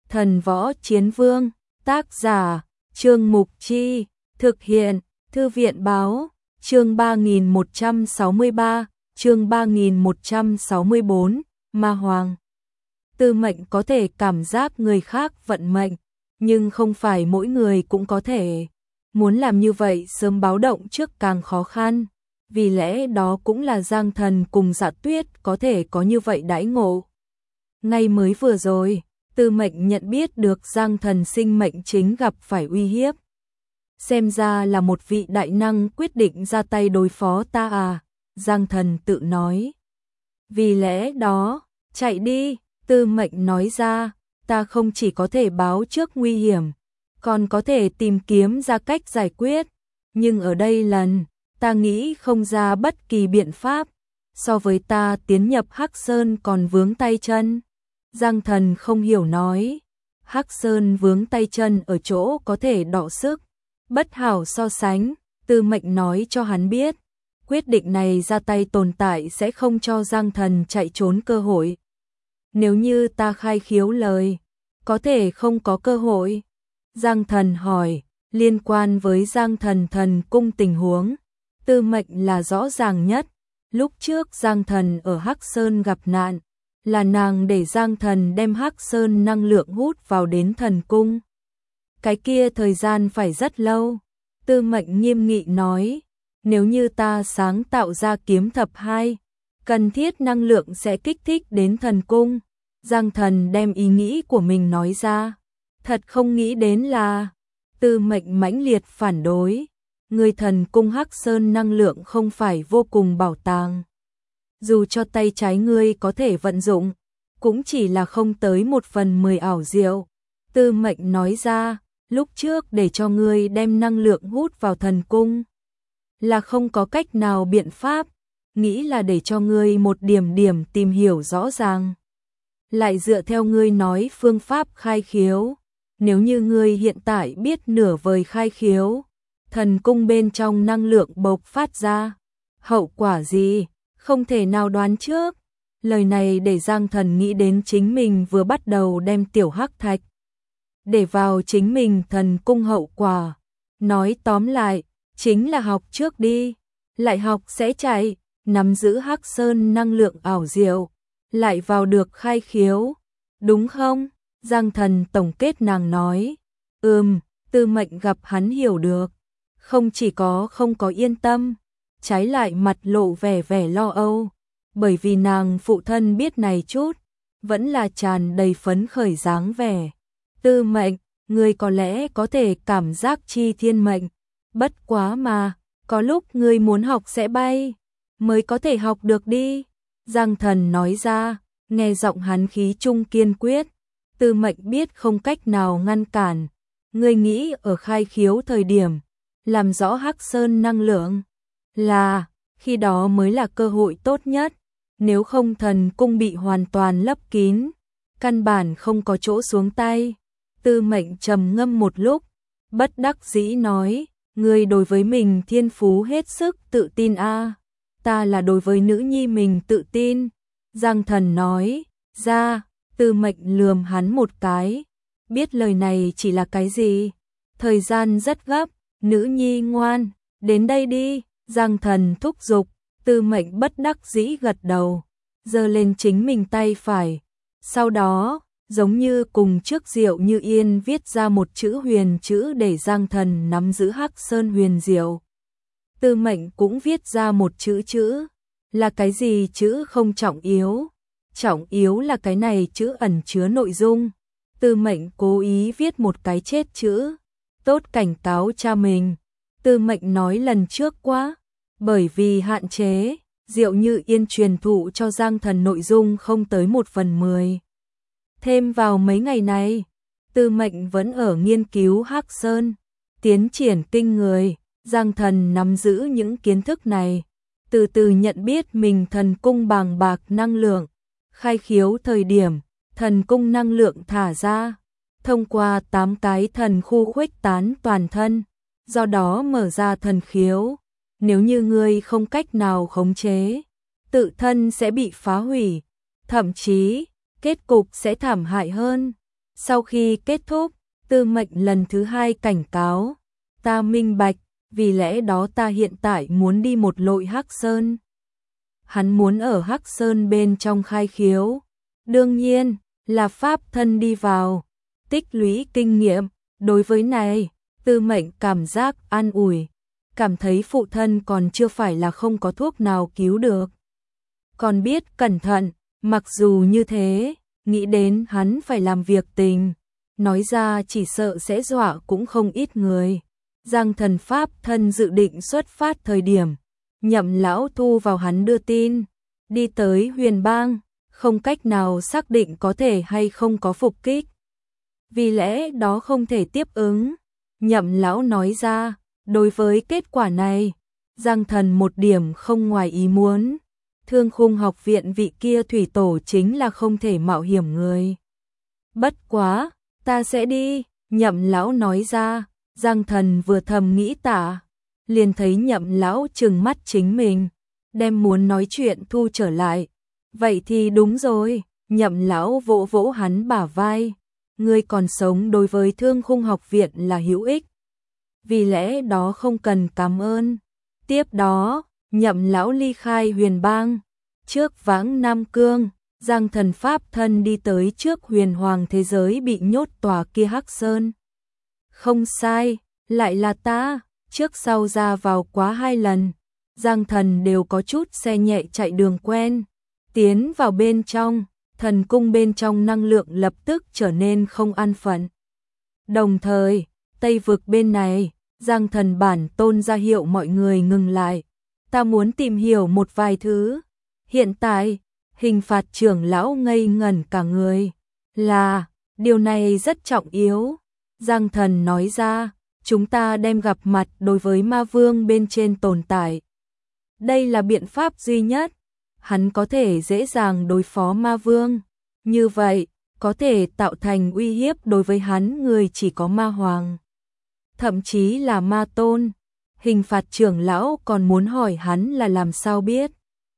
Thần Võ Chiến Vương, tác giả, Trương Mục Chi, thực hiện, Thư viện Báo, chương 3163, chương 3164, Ma Hoàng. Tư Mệnh có thể cảm giác người khác vận mệnh, nhưng không phải mỗi người cũng có thể. Muốn làm như vậy sớm báo động trước càng khó khăn, vì lẽ đó cũng là Giang Thần cùng Dạ Tuyết có thể có như vậy đãi ngộ. Ngay mới vừa rồi, Tư Mệnh nhận biết được Giang Thần sinh mệnh chính gặp phải uy hiếp. Xem ra là một vị đại năng quyết định ra tay đối phó ta à, Giang Thần tự nói. Vì lẽ đó, chạy đi, Tư Mệnh nói ra, ta không chỉ có thể báo trước nguy hiểm, còn có thể tìm kiếm ra cách giải quyết, nhưng ở đây ta nghĩ không ra bất kỳ biện pháp, so với ta tiến nhập Hắc Sơn còn vướng tay chân. Giang Thần không hiểu nói, Hắc Sơn vướng tay chân ở chỗ có thể đọ sức, bất hảo so sánh, Tư Mệnh nói cho hắn biết, quyết định này ra tay tồn tại sẽ không cho Giang Thần chạy trốn cơ hội. Nếu như ta khai khiếu lời, có thể không có cơ hội. Giang Thần hỏi, liên quan với Giang Thần thần cung tình huống, Tư Mệnh là rõ ràng nhất. Lúc trước Giang Thần ở Hắc Sơn gặp nạn, là nàng để Giang Thần đem Hắc Sơn năng lượng hút vào đến thần cung. Cái kia thời gian phải rất lâu. Tư Mệnh nghiêm nghị nói, nếu như ta sáng tạo ra kiếm thập 2, cần thiết năng lượng sẽ kích thích đến thần cung. Giang Thần đem ý nghĩ của mình nói ra. Thật không nghĩ đến là, Tư Mệnh mãnh liệt phản đối, người thần cung Hắc Sơn năng lượng không phải vô cùng bảo tàng. Dù cho tay trái ngươi có thể vận dụng, cũng chỉ là không tới 1/10 ảo diệu. Tư Mệnh nói ra, lúc trước để cho ngươi đem năng lượng hút vào thần cung, là không có cách nào biện pháp, nghĩ là để cho ngươi một điểm điểm tìm hiểu rõ ràng. Lại dựa theo ngươi nói phương pháp khai khiếu, nếu như ngươi hiện tại biết nửa vời khai khiếu, thần cung bên trong năng lượng bộc phát ra, hậu quả gì, không thể nào đoán trước. Lời này để Giang Thần nghĩ đến chính mình vừa bắt đầu đem tiểu hắc thạch để vào chính mình thần cung hậu quả. Nói tóm lại, chính là học trước đi, lại học sẽ chạy, nắm giữ Hắc Sơn năng lượng ảo diệu, lại vào được khai khiếu, đúng không? Giang Thần tổng kết nàng nói, Tư Mệnh gặp hắn hiểu được, không chỉ không có yên tâm, trái lại mặt lộ vẻ lo âu, bởi vì nàng phụ thân biết này chút, vẫn là tràn đầy phấn khởi dáng vẻ. Tư Mệnh, ngươi có lẽ có thể cảm giác chi thiên mệnh, bất quá mà, có lúc ngươi muốn học sẽ bay, mới có thể học được đi. Giang Thần nói ra, nghe giọng hắn khí trung kiên quyết, Tư Mệnh biết không cách nào ngăn cản. Ngươi nghĩ ở khai khiếu thời điểm, làm rõ Hắc Sơn năng lượng, là, khi đó mới là cơ hội tốt nhất, nếu không thần cung bị hoàn toàn lấp kín, căn bản không có chỗ xuống tay. Tư Mệnh trầm ngâm một lúc, bất đắc dĩ nói, ngươi đối với mình thiên phú hết sức tự tin a, ta là đối với nữ nhi mình tự tin. Giang Thần nói ra, Tư Mệnh lườm hắn một cái, biết lời này chỉ là cái gì. Thời gian rất gấp, nữ nhi ngoan, đến đây đi. Giang Thần thúc giục, Tư Mệnh bất đắc dĩ gật đầu, giơ lên chính mình tay phải. Sau đó, giống như cùng trước Diệu Như Yên viết ra một chữ huyền chữ để Giang Thần nắm giữ Hắc Sơn huyền diệu. Tư Mệnh cũng viết ra một chữ, là cái gì chữ không trọng yếu là cái này chữ ẩn chứa nội dung. Tư Mệnh cố ý viết một cái chết chữ, tốt cảnh cáo cha mình. Tư Mệnh nói lần trước quá, bởi vì hạn chế, Diệu Như Yên truyền thụ cho Giang Thần nội dung không tới 1/10. Thêm vào mấy ngày này, Tư Mệnh vẫn ở nghiên cứu Hắc Sơn, tiến triển kinh người. Giang Thần nắm giữ những kiến thức này, từ từ nhận biết mình thần cung bàng bạc năng lượng, khai khiếu thời điểm, thần cung năng lượng thả ra, thông qua 8 cái thần khu khuếch tán toàn thân, do đó mở ra thần khiếu. Nếu như ngươi không cách nào khống chế, tự thân sẽ bị phá hủy, thậm chí kết cục sẽ thảm hại hơn. Sau khi kết thúc, Tư Mệnh lần thứ hai cảnh cáo, ta minh bạch, vì lẽ đó ta hiện tại muốn đi một lội Hắc Sơn. Hắn muốn ở Hắc Sơn bên trong khai khiếu, đương nhiên là pháp thân đi vào, tích lũy kinh nghiệm. Đối với này, Tư Mệnh cảm giác an ủi, cảm thấy phụ thân còn chưa phải là không có thuốc nào cứu được. Còn biết cẩn thận, mặc dù như thế, nghĩ đến hắn phải làm việc tình, nói ra chỉ sợ sẽ dọa cũng không ít người. Giang Thần pháp thân dự định xuất phát thời điểm, Nhậm lão thu vào hắn đưa tin, đi tới Huyền Bang, không cách nào xác định có thể hay không có phục kích. Vì lẽ đó không thể tiếp ứng. Nhậm lão nói ra, đối với kết quả này, Giang Thần một điểm không ngoài ý muốn. Thương Khung học viện vị kia thủy tổ chính là không thể mạo hiểm người. Bất quá, ta sẽ đi, Nhậm lão nói ra. Giang Thần vừa thầm nghĩ tả, liền thấy Nhậm lão trừng mắt chính mình, đem muốn nói chuyện thu trở lại. Vậy thì đúng rồi, Nhậm lão vỗ vỗ hắn bả vai, ngươi còn sống đối với Thương Khung học viện là hữu ích. Vì lẽ đó không cần cảm ơn. Tiếp đó, Nhậm lão ly khai Huyền Bang, trước vãng Nam Cương, Giang Thần pháp thân đi tới trước Huyền Hoàng thế giới bị nhốt tòa kia Hắc Sơn. Không sai, lại là ta, trước sau ra vào quá 2 lần, Giang Thần đều có chút xe nhẹ chạy đường quen. Tiến vào bên trong, thần cung bên trong năng lượng lập tức trở nên không an phận. Đồng thời, Tây vực bên này, Giang Thần bản tôn ra hiệu mọi người ngừng lại. Ta muốn tìm hiểu một vài thứ. Hiện tại, Hình Phạt trưởng lão ngây ngẩn cả người. Là, điều này rất trọng yếu. Giang Thần nói ra, chúng ta đem gặp mặt đối với ma vương bên trên tồn tại. Đây là biện pháp duy nhất. Hắn có thể dễ dàng đối phó ma vương. Như vậy, có thể tạo thành uy hiếp đối với hắn người chỉ có ma hoàng. Thậm chí là ma tôn. Hình Phạt trưởng lão còn muốn hỏi hắn là làm sao biết.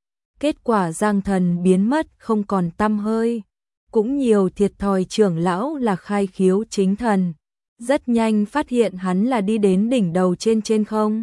Kết quả Giang Thần biến mất không còn tăm hơi. Cũng nhiều thiệt thòi trưởng lão là khai khiếu chính thần. Rất nhanh phát hiện hắn là đi đến đỉnh đầu trên không.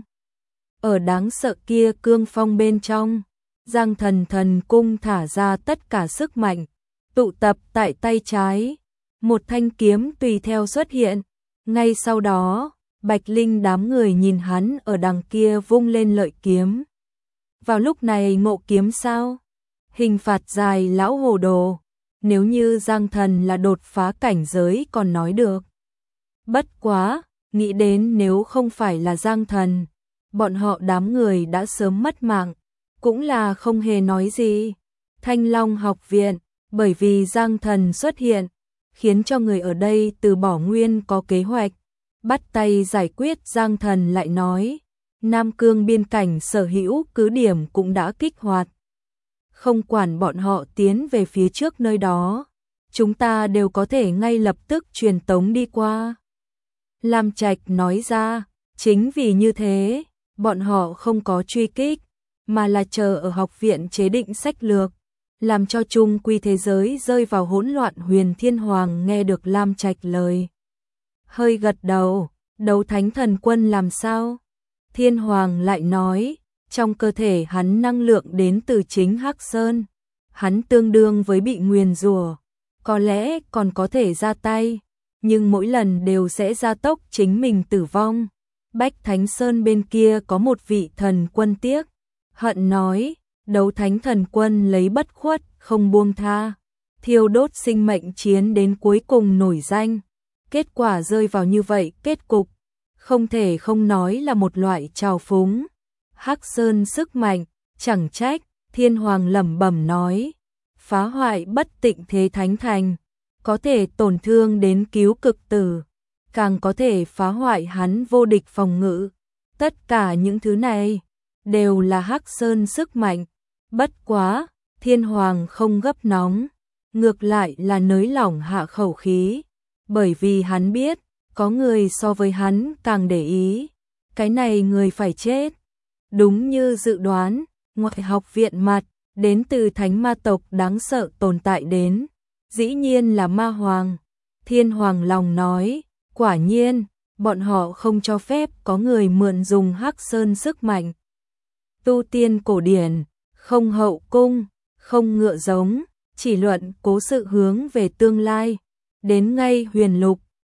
Ở đáng sợ kia cương phong bên trong, Giang Thần thần cung thả ra tất cả sức mạnh, tụ tập tại tay trái. Một thanh kiếm tùy theo xuất hiện. Ngay sau đó, Bạch Linh đám người nhìn hắn ở đằng kia vung lên lợi kiếm. Vào lúc này ngộ kiếm sao? Hình Phạt dài lão hồ đồ. Nếu như Giang Thần là đột phá cảnh giới còn nói được. Bất quá, nghĩ đến nếu không phải là Giang Thần, bọn họ đám người đã sớm mất mạng, cũng là không hề nói gì. Thanh Long học viện, bởi vì Giang Thần xuất hiện, khiến cho người ở đây từ bỏ nguyên có kế hoạch, bắt tay giải quyết. Giang Thần lại nói, Nam Cương biên cảnh sở hữu cứ điểm cũng đã kích hoạt. Không quản bọn họ tiến về phía trước nơi đó, chúng ta đều có thể ngay lập tức truyền tống đi qua. Lam Trạch nói ra, chính vì như thế, bọn họ không có truy kích, mà là chờ ở học viện chế định sách lược, làm cho chung quy thế giới rơi vào hỗn loạn. Huyền Thiên Hoàng nghe được Lam Trạch lời, hơi gật đầu. Đấu Thánh Thần Quân làm sao? Thiên Hoàng lại nói, trong cơ thể hắn năng lượng đến từ chính Hắc Sơn, hắn tương đương với bị nguyền rủa, có lẽ còn có thể ra tay, nhưng mỗi lần đều sẽ gia tốc chính mình tử vong. Bách Thánh Sơn bên kia có một vị thần quân tiếc hận nói, Đấu Thánh Thần Quân lấy bất khuất không buông tha, thiêu đốt sinh mệnh chiến đến cuối cùng nổi danh. Kết quả rơi vào như vậy kết cục, không thể không nói là một loại trào phúng. Hắc Sơn sức mạnh, chẳng trách. Thiên Hoàng lẩm bẩm nói, phá hoại bất tịnh thế thánh thành, có thể tổn thương đến cứu cực tử, càng có thể phá hoại hắn vô địch phòng ngự. Tất cả những thứ này đều là Hắc Sơn sức mạnh. Bất quá, Thiên Hoàng không gấp nóng, ngược lại là nới lỏng hạ khẩu khí, bởi vì hắn biết, có người so với hắn càng để ý, cái này người phải chết. Đúng như dự đoán, ngoài học viện mặt, đến từ thánh ma tộc đáng sợ tồn tại đến, dĩ nhiên là ma hoàng. Thiên Hoàng lòng nói, quả nhiên, bọn họ không cho phép có người mượn dùng Hắc Sơn sức mạnh. Tu tiên cổ điển, không hậu cung, không ngựa giống, chỉ luận cố sự hướng về tương lai. Đến ngay Huyền Lục,